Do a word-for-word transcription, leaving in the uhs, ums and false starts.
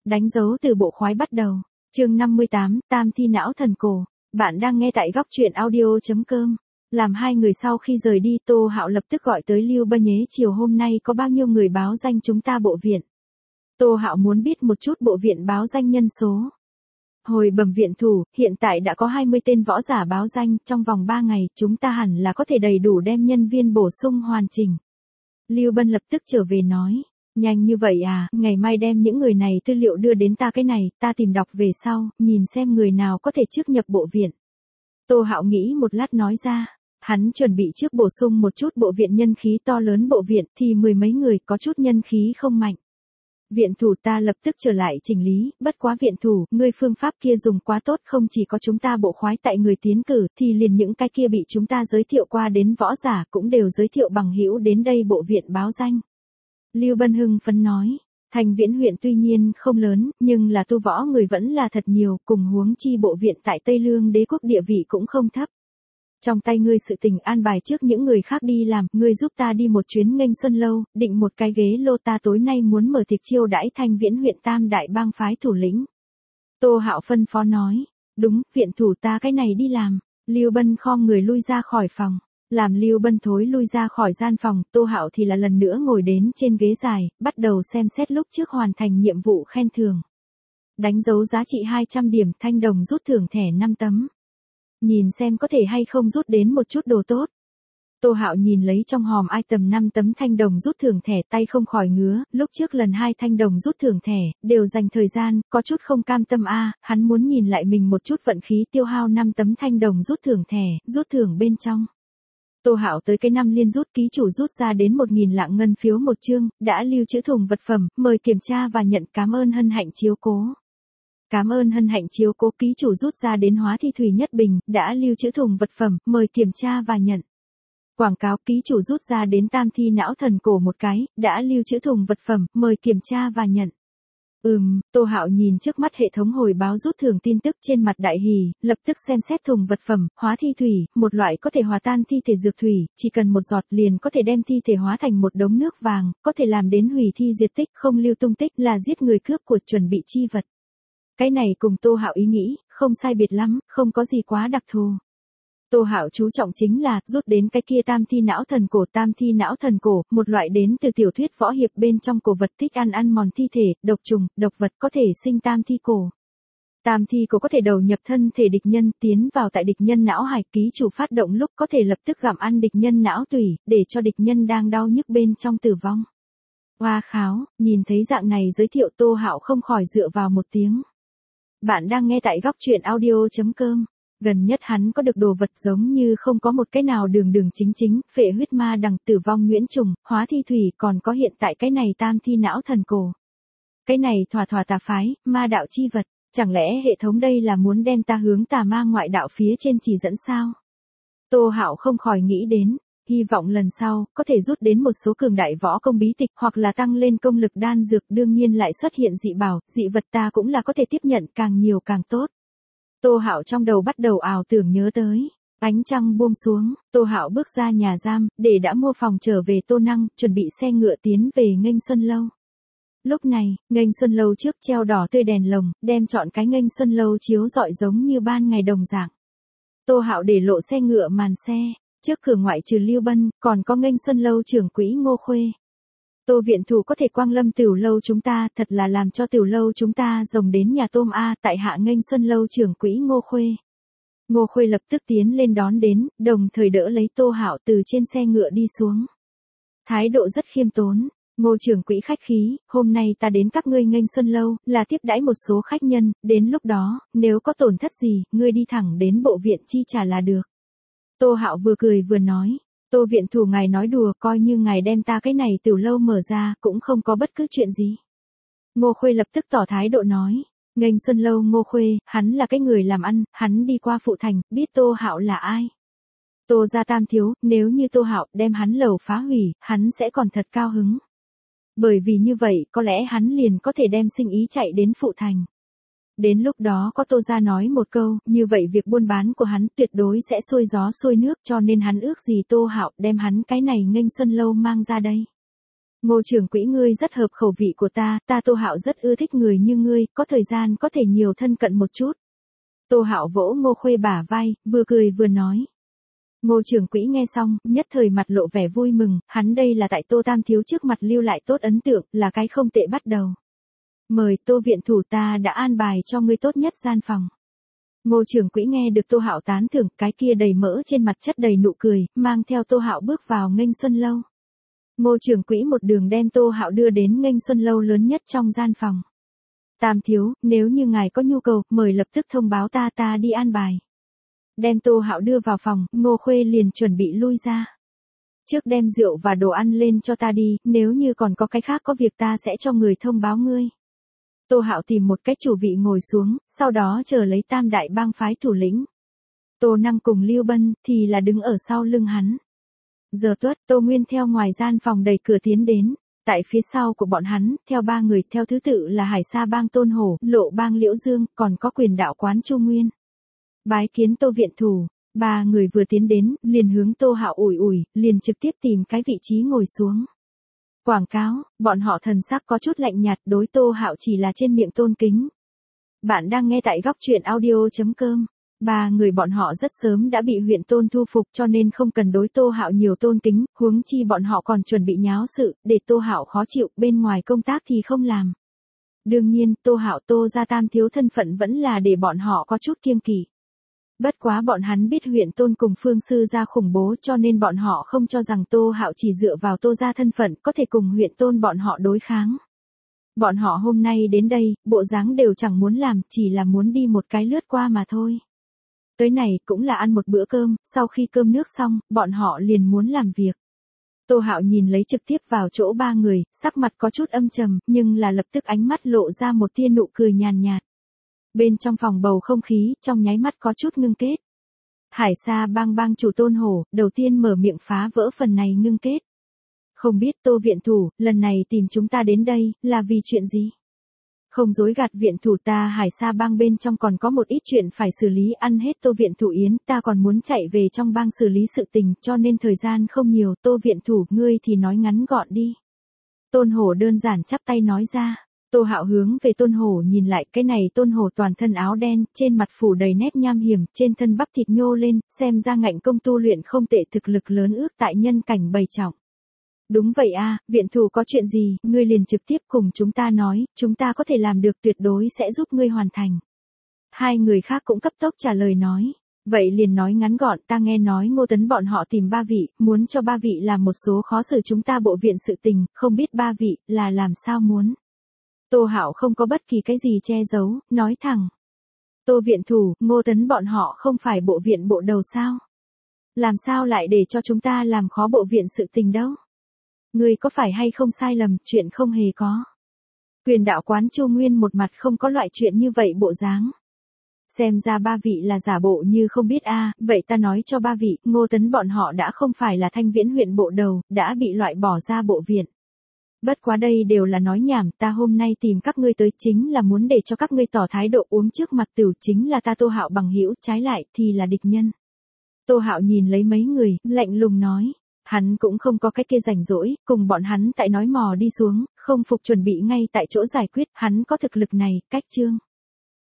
đánh dấu từ bộ khoái bắt đầu. Chương năm mươi tám, Tam thi não thần cổ. Bạn đang nghe tại góc truyện audio chấm com. Làm hai người sau khi rời đi, Tô Hạo lập tức gọi tới Lưu Bân nhế, chiều hôm nay có bao nhiêu người báo danh chúng ta bộ viện. Tô Hạo muốn biết một chút bộ viện báo danh nhân số. Hồi bẩm viện thủ, hiện tại đã có hai mươi tên võ giả báo danh, trong vòng ba ngày, chúng ta hẳn là có thể đầy đủ đem nhân viên bổ sung hoàn chỉnh. Lưu Bân lập tức trở về nói, nhanh như vậy à, ngày mai đem những người này tư liệu đưa đến ta cái này, ta tìm đọc về sau, nhìn xem người nào có thể trước nhập bộ viện. Tô Hạo nghĩ một lát nói ra, hắn chuẩn bị trước bổ sung một chút bộ viện nhân khí to lớn bộ viện thì mười mấy người có chút nhân khí không mạnh. Viện thủ ta lập tức trở lại chỉnh lý, bất quá viện thủ, ngươi phương pháp kia dùng quá tốt, không chỉ có chúng ta bộ khoái tại người tiến cử, thì liền những cái kia bị chúng ta giới thiệu qua đến võ giả cũng đều giới thiệu bằng hữu đến đây bộ viện báo danh. Lưu Bân hưng phấn nói, Thành Viễn huyện tuy nhiên không lớn, nhưng là tu võ người vẫn là thật nhiều, cùng huống chi bộ viện tại Tây Lương đế quốc địa vị cũng không thấp. Trong tay ngươi sự tình an bài trước những người khác đi làm, ngươi giúp ta đi một chuyến Nghênh Xuân lâu, định một cái ghế lô, ta tối nay muốn mở tiệc chiêu đãi Thanh Viễn huyện tam đại bang phái thủ lĩnh. Tô Hạo phân phó nói, đúng, viện thủ ta cái này đi làm. Lưu Bân khom người lui ra khỏi phòng. Làm Lưu Bân thối lui ra khỏi gian phòng, Tô Hạo thì là lần nữa ngồi đến trên ghế dài, bắt đầu xem xét lúc trước hoàn thành nhiệm vụ khen thưởng. Đánh dấu giá trị hai trăm điểm, thanh đồng rút thưởng thẻ năm tấm. Nhìn xem có thể hay không rút đến một chút đồ tốt. Tô Hạo nhìn lấy trong hòm item năm tấm thanh đồng rút thưởng thẻ, tay không khỏi ngứa, lúc trước lần hai thanh đồng rút thưởng thẻ, đều dành thời gian, có chút không cam tâm a, hắn muốn nhìn lại mình một chút vận khí tiêu hao năm tấm thanh đồng rút thưởng thẻ, rút thưởng bên trong. Tô Hạo tới cái năm liên rút, ký chủ rút ra đến một nghìn lạng ngân phiếu một chương, đã lưu trữ thùng vật phẩm, mời kiểm tra và nhận, cảm ơn hân hạnh chiếu cố. Cảm ơn hân hạnh chiếu cố, ký chủ rút ra đến hóa thi thủy nhất bình, đã lưu trữ thùng vật phẩm, mời kiểm tra và nhận. Quảng cáo, ký chủ rút ra đến tam thi não thần cổ một cái, đã lưu trữ thùng vật phẩm, mời kiểm tra và nhận. Ừm, Tô Hạo nhìn trước mắt hệ thống hồi báo rút thưởng tin tức, trên mặt đại hỉ, lập tức xem xét thùng vật phẩm, hóa thi thủy, một loại có thể hòa tan thi thể dược thủy, chỉ cần một giọt liền có thể đem thi thể hóa thành một đống nước vàng, có thể làm đến hủy thi diệt tích, không lưu tung tích, là giết người cướp của, chuẩn bị chi vật. Cái này cùng Tô Hạo ý nghĩ, không sai biệt lắm, không có gì quá đặc thù. Tô Hạo chú trọng chính là, rút đến cái kia tam thi não thần cổ, tam thi não thần cổ, một loại đến từ tiểu thuyết võ hiệp bên trong cổ vật thích ăn ăn mòn thi thể, độc trùng, độc vật có thể sinh tam thi cổ. Tam thi cổ có thể đầu nhập thân thể địch nhân, tiến vào tại địch nhân não hải, ký chủ phát động lúc có thể lập tức gặm ăn địch nhân não tủy, để cho địch nhân đang đau nhức bên trong tử vong. Hoa kháo, nhìn thấy dạng này giới thiệu, Tô Hạo không khỏi dựa vào một tiếng. Bạn đang nghe tại góc truyện audio chấm com. Gần nhất hắn có được đồ vật giống như không có một cái nào đường đường chính chính, phệ huyết ma đằng, tử vong nguyễn trùng, hóa thi thủy, còn có hiện tại cái này tam thi não thần cổ. Cái này thỏa thỏa tà phái, ma đạo chi vật, chẳng lẽ hệ thống đây là muốn đem ta hướng tà ma ngoại đạo phía trên chỉ dẫn sao? Tô Hạo không khỏi nghĩ đến, hy vọng lần sau, có thể rút đến một số cường đại võ công bí tịch, hoặc là tăng lên công lực đan dược, đương nhiên lại xuất hiện dị bảo, dị vật ta cũng là có thể tiếp nhận, càng nhiều càng tốt. Tô Hạo trong đầu bắt đầu ảo tưởng nhớ tới. Ánh trăng buông xuống, Tô Hạo bước ra nhà giam, để đã mua phòng trở về Tô Năng, chuẩn bị xe ngựa tiến về Nghênh Xuân lâu. Lúc này, Nghênh Xuân lâu trước treo đỏ tươi đèn lồng, đem trọn cái Nghênh Xuân lâu chiếu rọi giống như ban ngày đồng dạng. Tô Hạo để lộ xe ngựa màn xe, trước cửa ngoại trừ Lưu Bân, còn có Nghênh Xuân lâu trưởng quỹ Ngô Khuê. Tô viện thủ có thể quang lâm tiểu lâu chúng ta, thật là làm cho tiểu lâu chúng ta rồng đến nhà tôm a, tại hạ Nghênh Xuân lâu trưởng quỹ Ngô Khuê. Ngô Khuê lập tức tiến lên đón đến, đồng thời đỡ lấy Tô Hạo từ trên xe ngựa đi xuống. Thái độ rất khiêm tốn, Ngô trưởng quỹ khách khí, hôm nay ta đến các ngươi Nghênh Xuân lâu, là tiếp đãi một số khách nhân, đến lúc đó, nếu có tổn thất gì, ngươi đi thẳng đến bộ viện chi trả là được. Tô Hạo vừa cười vừa nói. Tô viện thủ ngài nói đùa, coi như ngài đem ta cái này tiểu lâu mở ra, cũng không có bất cứ chuyện gì. Ngô Khuê lập tức tỏ thái độ nói, Nghênh Xuân lâu Ngô Khuê, hắn là cái người làm ăn, hắn đi qua phụ thành, biết Tô Hạo là ai. Tô gia tam thiếu, nếu như Tô Hạo đem hắn lầu phá hủy, hắn sẽ còn thật cao hứng. Bởi vì như vậy, có lẽ hắn liền có thể đem sinh ý chạy đến phụ thành. Đến lúc đó có Tô gia nói một câu, như vậy việc buôn bán của hắn tuyệt đối sẽ xuôi gió xuôi nước, cho nên hắn ước gì Tô Hạo đem hắn cái này Nghênh Xuân lâu mang ra đây. Ngô trưởng quỹ ngươi rất hợp khẩu vị của ta, ta Tô Hạo rất ưa thích người như ngươi, có thời gian có thể nhiều thân cận một chút. Tô Hạo vỗ Ngô Khuê bả vai, vừa cười vừa nói. Ngô trưởng quỹ nghe xong, nhất thời mặt lộ vẻ vui mừng, hắn đây là tại Tô Tam thiếu trước mặt lưu lại tốt ấn tượng, là cái không tệ bắt đầu. Mời Tô viện thủ, ta đã an bài cho ngươi tốt nhất gian phòng. Ngô trưởng quỹ nghe được Tô Hạo tán thưởng, cái kia đầy mỡ trên mặt chất đầy nụ cười, mang theo Tô Hạo bước vào nghênh xuân lâu. Ngô trưởng quỹ một đường đem Tô Hạo đưa đến nghênh xuân lâu lớn nhất trong gian phòng. Tam thiếu, nếu như ngài có nhu cầu, mời lập tức thông báo ta, ta đi an bài. Đem Tô Hạo đưa vào phòng, Ngô Khuê liền chuẩn bị lui ra. Trước đem rượu và đồ ăn lên cho ta đi, nếu như còn có cái khác có việc ta sẽ cho người thông báo ngươi. Tô Hạo tìm một cái chủ vị ngồi xuống, sau đó chờ lấy tam đại bang phái thủ lĩnh. Tô Năng cùng Lưu Bân thì là đứng ở sau lưng hắn. Giờ tuất, Tô Nguyên theo ngoài gian phòng đẩy cửa tiến đến. Tại phía sau của bọn hắn, theo ba người theo thứ tự là Hải Sa bang Tôn Hổ, Lộ bang Liễu Dương, còn có Quyền đạo quán Chu Nguyên. Bái kiến Tô viện thủ, ba người vừa tiến đến, liền hướng Tô Hạo ủi ủi, liền trực tiếp tìm cái vị trí ngồi xuống. Quảng cáo, bọn họ thần sắc có chút lạnh nhạt, đối Tô Hạo chỉ là trên miệng tôn kính. Bạn đang nghe tại góc truyện audio chấm com. Ba người bọn họ rất sớm đã bị huyện Tôn thu phục cho nên không cần đối Tô Hạo nhiều tôn kính, huống chi bọn họ còn chuẩn bị nháo sự, để Tô Hạo khó chịu, bên ngoài công tác thì không làm. Đương nhiên, Tô Hạo Tô gia tam thiếu thân phận vẫn là để bọn họ có chút kiêng kỵ. Bất quá bọn hắn biết huyện Tôn cùng Phương Sư gia khủng bố cho nên bọn họ không cho rằng Tô Hạo chỉ dựa vào Tô gia thân phận có thể cùng huyện Tôn bọn họ đối kháng. Bọn họ hôm nay đến đây, bộ dáng đều chẳng muốn làm, chỉ là muốn đi một cái lướt qua mà thôi. Tới này cũng là ăn một bữa cơm, sau khi cơm nước xong, bọn họ liền muốn làm việc. Tô Hạo nhìn lấy trực tiếp vào chỗ ba người, sắc mặt có chút âm trầm, nhưng là lập tức ánh mắt lộ ra một tia nụ cười nhàn nhạt. Bên trong phòng bầu không khí, trong nháy mắt có chút ngưng kết. Hải Sa bang bang chủ Tôn Hổ, đầu tiên mở miệng phá vỡ phần này ngưng kết. Không biết Tô viện thủ, lần này tìm chúng ta đến đây, là vì chuyện gì? Không dối gạt viện thủ, ta Hải Sa bang bên trong còn có một ít chuyện phải xử lý, ăn hết Tô viện thủ yến, ta còn muốn chạy về trong bang xử lý sự tình, cho nên thời gian không nhiều, Tô viện thủ, ngươi thì nói ngắn gọn đi. Tôn Hổ đơn giản chắp tay nói ra. Tô Hạo hướng về Tôn Hổ nhìn lại, cái này Tôn Hổ toàn thân áo đen, trên mặt phủ đầy nét nham hiểm, trên thân bắp thịt nhô lên, xem ra ngạnh công tu luyện không tệ, thực lực lớn ước tại nhân cảnh bầy trọng. Đúng vậy a, viện thủ có chuyện gì, ngươi liền trực tiếp cùng chúng ta nói, chúng ta có thể làm được, tuyệt đối sẽ giúp ngươi hoàn thành. Hai người khác cũng cấp tốc trả lời nói. Vậy liền nói ngắn gọn, ta nghe nói Ngô Tấn bọn họ tìm ba vị, muốn cho ba vị làm một số khó xử chúng ta bộ viện sự tình, không biết ba vị là làm sao muốn. Tô Hạo không có bất kỳ cái gì che giấu, nói thẳng. Tô viện thủ, Ngô Tấn bọn họ không phải bộ viện bộ đầu sao? Làm sao lại để cho chúng ta làm khó bộ viện sự tình đâu? Người có phải hay không sai lầm, chuyện không hề có. Quyền đạo quán Chu Nguyên một mặt không có loại chuyện như vậy bộ dáng. Xem ra ba vị là giả bộ như không biết a, vậy ta nói cho ba vị, Ngô Tấn bọn họ đã không phải là Thanh Viễn huyện bộ đầu, đã bị loại bỏ ra bộ viện. Bất quá đây đều là nói nhảm, ta hôm nay tìm các ngươi tới chính là muốn để cho các ngươi tỏ thái độ, uống trước mặt tửu chính là ta Tô Hạo bằng hữu, trái lại thì là địch nhân. Tô Hạo nhìn lấy mấy người, lạnh lùng nói, hắn cũng không có cái kia rảnh rỗi, cùng bọn hắn tại nói mò đi xuống, không phục chuẩn bị ngay tại chỗ giải quyết, hắn có thực lực này, cách chương.